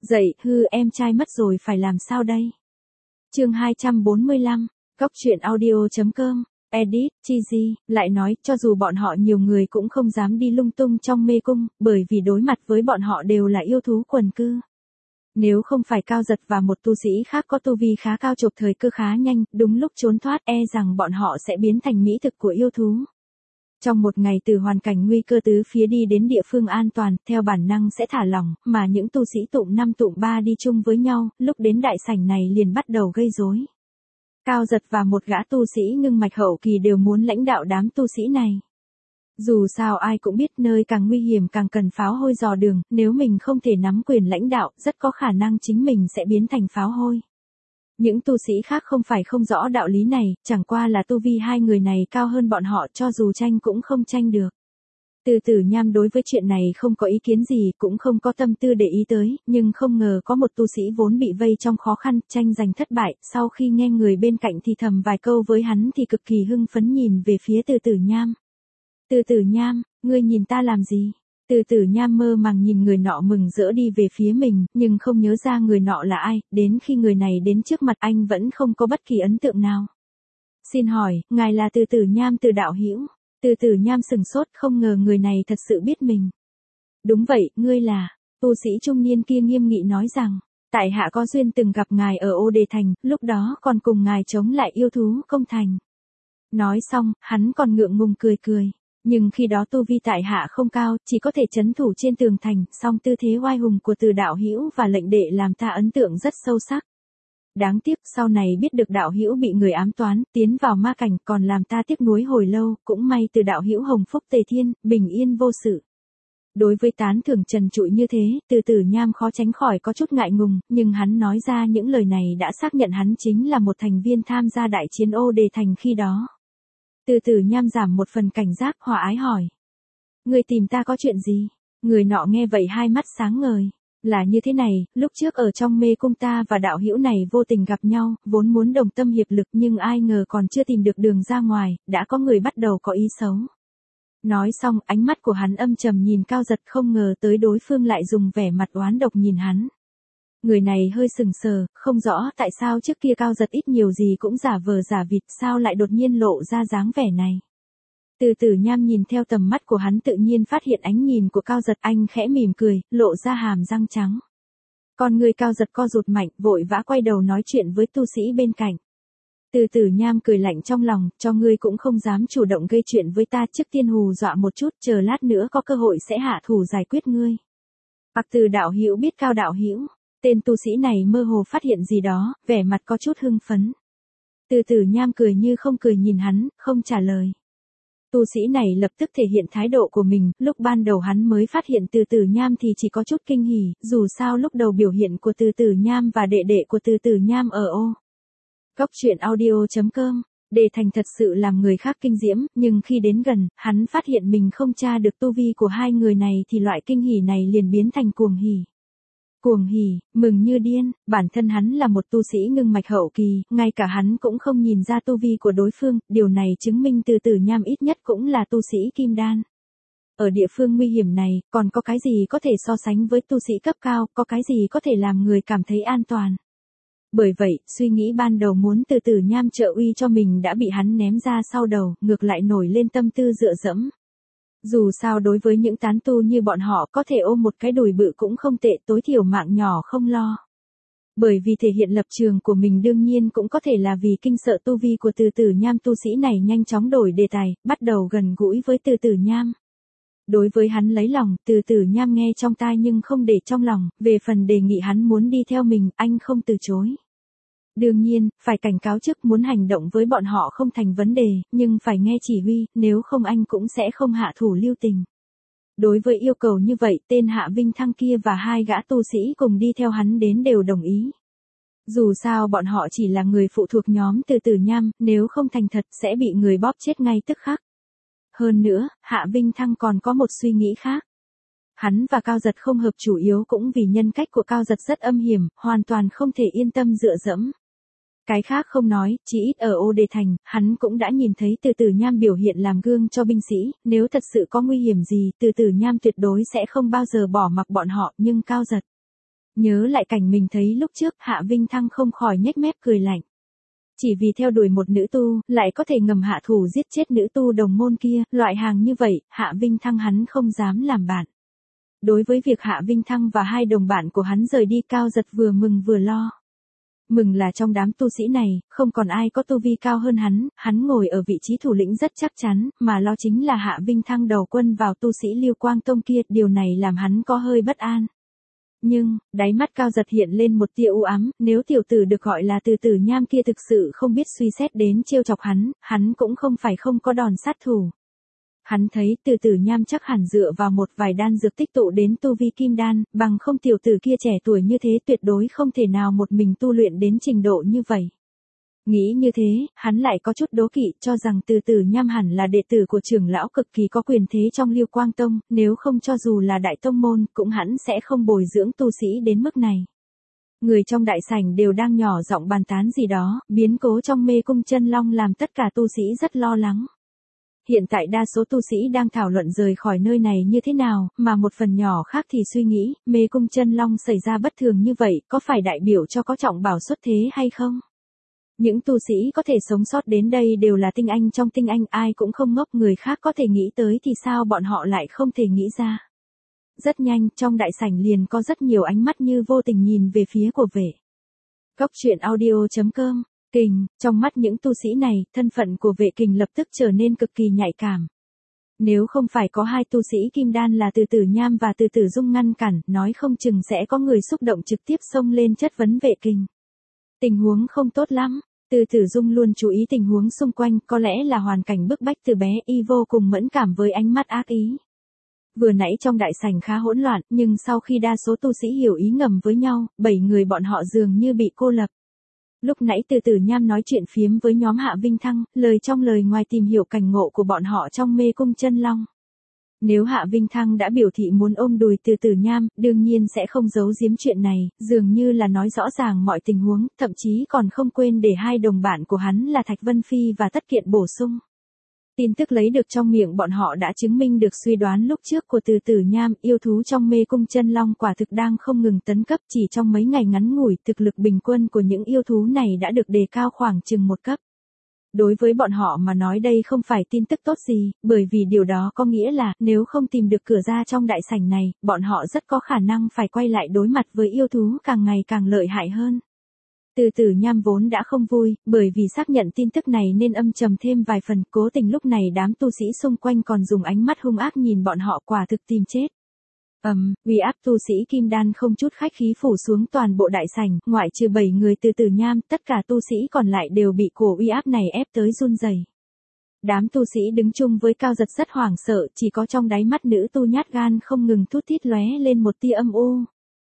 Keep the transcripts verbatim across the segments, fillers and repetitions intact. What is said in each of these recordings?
Dậy, hư em trai mất rồi phải làm sao đây? Chương hai trăm bốn mươi lăm, Góc truyện audio chấm com, edit, Chizy, lại nói, cho dù bọn họ nhiều người cũng không dám đi lung tung trong mê cung, bởi vì đối mặt với bọn họ đều là yêu thú quần cư. Nếu không phải Cao Giật và một tu sĩ khác có tu vi khá cao chộp thời cơ khá nhanh, đúng lúc trốn thoát e rằng bọn họ sẽ biến thành mỹ thực của yêu thú. Trong một ngày từ hoàn cảnh nguy cơ tứ phía đi đến địa phương an toàn, theo bản năng sẽ thả lỏng, mà những tu sĩ tụm năm tụm ba đi chung với nhau, lúc đến đại sảnh này liền bắt đầu gây rối. Cao Giật và một gã tu sĩ ngưng mạch hậu kỳ đều muốn lãnh đạo đám tu sĩ này. Dù sao ai cũng biết nơi càng nguy hiểm càng cần pháo hôi dò đường, nếu mình không thể nắm quyền lãnh đạo, rất có khả năng chính mình sẽ biến thành pháo hôi. Những tu sĩ khác không phải không rõ đạo lý này, chẳng qua là tu vi hai người này cao hơn bọn họ, cho dù tranh cũng không tranh được. Từ Tử Nham đối với chuyện này không có ý kiến gì, cũng không có tâm tư để ý tới, nhưng không ngờ có một tu sĩ vốn bị vây trong khó khăn, tranh giành thất bại, sau khi nghe người bên cạnh thì thầm vài câu với hắn thì cực kỳ hưng phấn nhìn về phía Từ Tử Nham. Từ Tử Nham, ngươi nhìn ta làm gì? Từ Tử Nham mơ màng nhìn người nọ mừng rỡ đi về phía mình, nhưng không nhớ ra người nọ là ai, đến khi người này đến trước mặt anh vẫn không có bất kỳ ấn tượng nào. Xin hỏi, ngài là Từ Tử Nham Từ đạo hữu? Từ Tử Nham sừng sốt, không ngờ người này thật sự biết mình. Đúng vậy, ngươi là, tu sĩ trung niên kia nghiêm nghị nói rằng, tại hạ có duyên từng gặp ngài ở Ô Đề Thành, lúc đó còn cùng ngài chống lại yêu thú công thành. Nói xong, hắn còn ngượng ngùng cười cười. Nhưng khi đó tu vi tại hạ không cao, chỉ có thể trấn thủ trên tường thành, song tư thế oai hùng của Từ đạo hữu và lệnh đệ làm ta ấn tượng rất sâu sắc. Đáng tiếc, sau này biết được đạo hữu bị người ám toán, tiến vào ma cảnh, còn làm ta tiếc nuối hồi lâu, cũng may Từ đạo hữu hồng phúc tề thiên, bình yên vô sự. Đối với tán thưởng trần trụi như thế, Từ Tử Nham khó tránh khỏi có chút ngại ngùng, nhưng hắn nói ra những lời này đã xác nhận hắn chính là một thành viên tham gia đại chiến Ô Đề Thành khi đó. Từ Tử Nham giảm một phần cảnh giác, hòa ái hỏi. Người tìm ta có chuyện gì? Người nọ nghe vậy hai mắt sáng ngời. Là như thế này, lúc trước ở trong mê cung ta và đạo hữu này vô tình gặp nhau, vốn muốn đồng tâm hiệp lực nhưng ai ngờ còn chưa tìm được đường ra ngoài, đã có người bắt đầu có ý xấu. Nói xong, ánh mắt của hắn âm trầm nhìn Cao Giật, không ngờ tới đối phương lại dùng vẻ mặt oán độc nhìn hắn. Người này hơi sừng sờ, không rõ tại sao trước kia Cao Giật ít nhiều gì cũng giả vờ giả vịt, sao lại đột nhiên lộ ra dáng vẻ này. Từ Tử Nham nhìn theo tầm mắt của hắn tự nhiên phát hiện ánh nhìn của Cao Giật, anh khẽ mỉm cười, lộ ra hàm răng trắng. Con người Cao Giật co rụt mạnh, vội vã quay đầu nói chuyện với tu sĩ bên cạnh. Từ Tử Nham cười lạnh trong lòng, cho ngươi cũng không dám chủ động gây chuyện với ta, trước tiên hù dọa một chút, chờ lát nữa có cơ hội sẽ hạ thủ giải quyết ngươi. Bạc Từ đạo hữu biết Cao đạo hữu. Tên tu sĩ này mơ hồ phát hiện gì đó, vẻ mặt có chút hưng phấn. Từ Tử Nham cười như không cười nhìn hắn, không trả lời. Tu sĩ này lập tức thể hiện thái độ của mình, lúc ban đầu hắn mới phát hiện Từ Tử Nham thì chỉ có chút kinh hỉ, dù sao lúc đầu biểu hiện của Từ Tử Nham và đệ đệ của Từ Tử Nham ở ô. Góc truyện audio chấm com, Đề Thành thật sự làm người khác kinh diễm, nhưng khi đến gần, hắn phát hiện mình không tra được tu vi của hai người này thì loại kinh hỉ này liền biến thành cuồng hỉ. Cuồng hỉ, mừng như điên, bản thân hắn là một tu sĩ ngưng mạch hậu kỳ, ngay cả hắn cũng không nhìn ra tu vi của đối phương, điều này chứng minh Từ Tử Nham ít nhất cũng là tu sĩ kim đan. Ở địa phương nguy hiểm này, còn có cái gì có thể so sánh với tu sĩ cấp cao, có cái gì có thể làm người cảm thấy an toàn. Bởi vậy, suy nghĩ ban đầu muốn Từ Tử Nham trợ uy cho mình đã bị hắn ném ra sau đầu, ngược lại nổi lên tâm tư dựa dẫm. Dù sao đối với những tán tu như bọn họ có thể ôm một cái đùi bự cũng không tệ, tối thiểu mạng nhỏ không lo. Bởi vì thể hiện lập trường của mình đương nhiên cũng có thể là vì kinh sợ tu vi của Từ Tử Nham, tu sĩ này nhanh chóng đổi đề tài, bắt đầu gần gũi với Từ Tử Nham. Đối với hắn lấy lòng, Từ Tử Nham nghe trong tai nhưng không để trong lòng, về phần đề nghị hắn muốn đi theo mình, anh không từ chối. Đương nhiên, phải cảnh cáo trước muốn hành động với bọn họ không thành vấn đề, nhưng phải nghe chỉ huy, nếu không anh cũng sẽ không hạ thủ lưu tình. Đối với yêu cầu như vậy, tên Hạ Vinh Thăng kia và hai gã tu sĩ cùng đi theo hắn đến đều đồng ý. Dù sao bọn họ chỉ là người phụ thuộc nhóm Từ Tử Nham, nếu không thành thật sẽ bị người bóp chết ngay tức khắc. Hơn nữa, Hạ Vinh Thăng còn có một suy nghĩ khác. Hắn và Cao Giật không hợp chủ yếu cũng vì nhân cách của Cao Giật rất âm hiểm, hoàn toàn không thể yên tâm dựa dẫm. Cái khác không nói, chỉ ít ở Ô Đề Thành, hắn cũng đã nhìn thấy Từ Tử Nham biểu hiện làm gương cho binh sĩ, nếu thật sự có nguy hiểm gì, Từ Tử Nham tuyệt đối sẽ không bao giờ bỏ mặc bọn họ, nhưng Cao Giật. Nhớ lại cảnh mình thấy lúc trước, Hạ Vinh Thăng không khỏi nhếch mép cười lạnh. Chỉ vì theo đuổi một nữ tu, lại có thể ngầm hạ thủ giết chết nữ tu đồng môn kia, loại hàng như vậy, Hạ Vinh Thăng hắn không dám làm bạn. Đối với việc Hạ Vinh Thăng và hai đồng bạn của hắn rời đi, Cao Giật vừa mừng vừa lo. Mừng là trong đám tu sĩ này, không còn ai có tu vi cao hơn hắn, hắn ngồi ở vị trí thủ lĩnh rất chắc chắn, mà lo chính là Hạ Vinh Thăng đầu quân vào tu sĩ Lưu Quang Tông kia, điều này làm hắn có hơi bất an. Nhưng, đáy mắt Cao Giật hiện lên một tia u ám, nếu tiểu tử được gọi là Từ Tử Nham kia thực sự không biết suy xét đến trêu chọc hắn, hắn cũng không phải không có đòn sát thủ. Hắn thấy Từ Tử Nham chắc hẳn dựa vào một vài đan dược tích tụ đến tu vi kim đan, bằng không tiểu tử kia trẻ tuổi như thế tuyệt đối không thể nào một mình tu luyện đến trình độ như vậy. Nghĩ như thế, hắn lại có chút đố kỵ, cho rằng Từ Tử Nham hẳn là đệ tử của trưởng lão cực kỳ có quyền thế trong Lưu Quang Tông, nếu không cho dù là đại tông môn, cũng hẳn sẽ không bồi dưỡng tu sĩ đến mức này. Người trong đại sảnh đều đang nhỏ giọng bàn tán gì đó, biến cố trong mê cung chân long làm tất cả tu sĩ rất lo lắng. Hiện tại đa số tu sĩ đang thảo luận rời khỏi nơi này như thế nào, mà một phần nhỏ khác thì suy nghĩ, mê cung chân long xảy ra bất thường như vậy, có phải đại biểu cho có trọng bảo xuất thế hay không? Những tu sĩ có thể sống sót đến đây đều là tinh anh trong tinh anh, ai cũng không ngốc, người khác có thể nghĩ tới thì sao bọn họ lại không thể nghĩ ra. Rất nhanh, trong đại sảnh liền có rất nhiều ánh mắt như vô tình nhìn về phía của Vệ. Góc truyện audio chấm com. Kình, trong mắt những tu sĩ này, thân phận của Vệ Kình lập tức trở nên cực kỳ nhạy cảm. Nếu không phải có hai tu sĩ kim đan là Từ Tử Nham và Từ Tử Dung ngăn cản, nói không chừng sẽ có người xúc động trực tiếp xông lên chất vấn Vệ Kình. Tình huống không tốt lắm, Từ Tử Dung luôn chú ý tình huống xung quanh, có lẽ là hoàn cảnh bức bách từ bé, y vô cùng mẫn cảm với ánh mắt ác ý. Vừa nãy trong đại sảnh khá hỗn loạn, nhưng sau khi đa số tu sĩ hiểu ý ngầm với nhau, bảy người bọn họ dường như bị cô lập. Lúc nãy Từ Tử Nham nói chuyện phiếm với nhóm Hạ Vinh Thăng, lời trong lời ngoài tìm hiểu cảnh ngộ của bọn họ trong mê cung chân long. Nếu Hạ Vinh Thăng đã biểu thị muốn ôm đùi Từ Tử Nham, đương nhiên sẽ không giấu giếm chuyện này, dường như là nói rõ ràng mọi tình huống, thậm chí còn không quên để hai đồng bạn của hắn là Thạch Vân Phi và Tất Kiện bổ sung. Tin tức lấy được trong miệng bọn họ đã chứng minh được suy đoán lúc trước của Từ Tử Nham, yêu thú trong mê cung chân long quả thực đang không ngừng tấn cấp, chỉ trong mấy ngày ngắn ngủi, thực lực bình quân của những yêu thú này đã được đề cao khoảng chừng một cấp. Đối với bọn họ mà nói đây không phải tin tức tốt gì, bởi vì điều đó có nghĩa là, nếu không tìm được cửa ra trong đại sảnh này, bọn họ rất có khả năng phải quay lại đối mặt với yêu thú càng ngày càng lợi hại hơn. Từ Tử Nham vốn đã không vui, bởi vì xác nhận tin tức này nên âm trầm thêm vài phần, cố tình lúc này đám tu sĩ xung quanh còn dùng ánh mắt hung ác nhìn bọn họ, quả thực tìm chết. Ầm, um, uy áp tu sĩ kim đan không chút khách khí phủ xuống toàn bộ đại sảnh, ngoại trừ bảy người Từ Tử Nham, tất cả tu sĩ còn lại đều bị cổ uy áp này ép tới run rẩy. Đám tu sĩ đứng chung với Cao Giật rất hoảng sợ, chỉ có trong đáy mắt nữ tu nhát gan không ngừng thút thít lóe lên một tia âm u.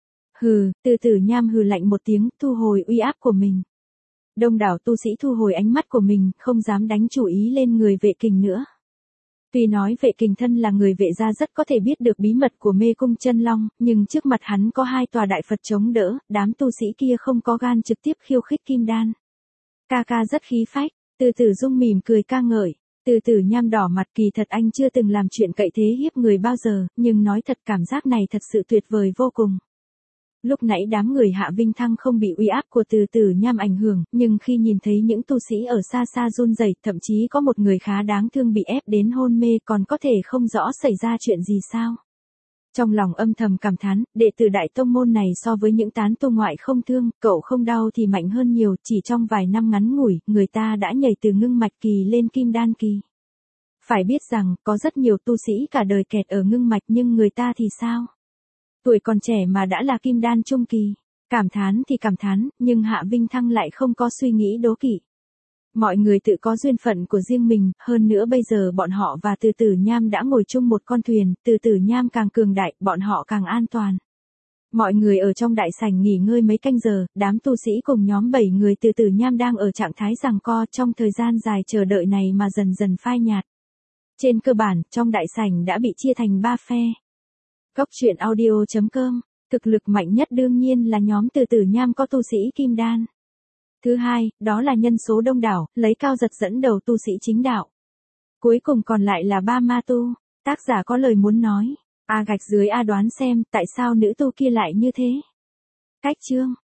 Hừ, Từ Tử Nham hừ lạnh một tiếng, thu hồi uy áp của mình. Đông đảo tu sĩ thu hồi ánh mắt của mình, không dám đánh chủ ý lên người Vệ Kình nữa. Tuy nói Vệ Kình thân là người Vệ gia rất có thể biết được bí mật của mê cung chân long, nhưng trước mặt hắn có hai tòa đại Phật chống đỡ, đám tu sĩ kia không có gan trực tiếp khiêu khích kim đan. Ca ca rất khí phách, Từ Tử Dung mỉm cười ca ngợi. Từ Tử Nham đỏ mặt, kỳ thật anh chưa từng làm chuyện cậy thế hiếp người bao giờ, nhưng nói thật cảm giác này thật sự tuyệt vời vô cùng. Lúc nãy đám người Hạ Vinh Thăng không bị uy áp của Từ Tử Nham ảnh hưởng, nhưng khi nhìn thấy những tu sĩ ở xa xa run rẩy, thậm chí có một người khá đáng thương bị ép đến hôn mê, còn có thể không rõ xảy ra chuyện gì sao. Trong lòng âm thầm cảm thán, đệ tử đại tông môn này so với những tán tu ngoại không thương, cậu không đau thì mạnh hơn nhiều, chỉ trong vài năm ngắn ngủi, người ta đã nhảy từ ngưng mạch kỳ lên kim đan kỳ. Phải biết rằng, có rất nhiều tu sĩ cả đời kẹt ở ngưng mạch, nhưng người ta thì sao? Tuổi còn trẻ mà đã là kim đan trung kỳ. Cảm thán thì cảm thán, nhưng Hạ Vinh Thăng lại không có suy nghĩ đố kỵ. Mọi người tự có duyên phận của riêng mình, hơn nữa bây giờ bọn họ và Từ Tử Nham đã ngồi chung một con thuyền, Từ Tử Nham càng cường đại, bọn họ càng an toàn. Mọi người ở trong đại sảnh nghỉ ngơi mấy canh giờ, đám tu sĩ cùng nhóm bảy người Từ Tử Nham đang ở trạng thái giằng co, trong thời gian dài chờ đợi này mà dần dần phai nhạt. Trên cơ bản, trong đại sảnh đã bị chia thành ba phe. Góc truyện audio chấm com, thực lực mạnh nhất đương nhiên là nhóm Từ Tử Nham có tu sĩ kim đan. Thứ hai, đó là nhân số đông đảo, lấy Cao Giật dẫn đầu tu sĩ chính đạo. Cuối cùng còn lại là ba ma tu. Tác giả có lời muốn nói. A gạch dưới A đoán xem, tại sao nữ tu kia lại như thế? Cách chương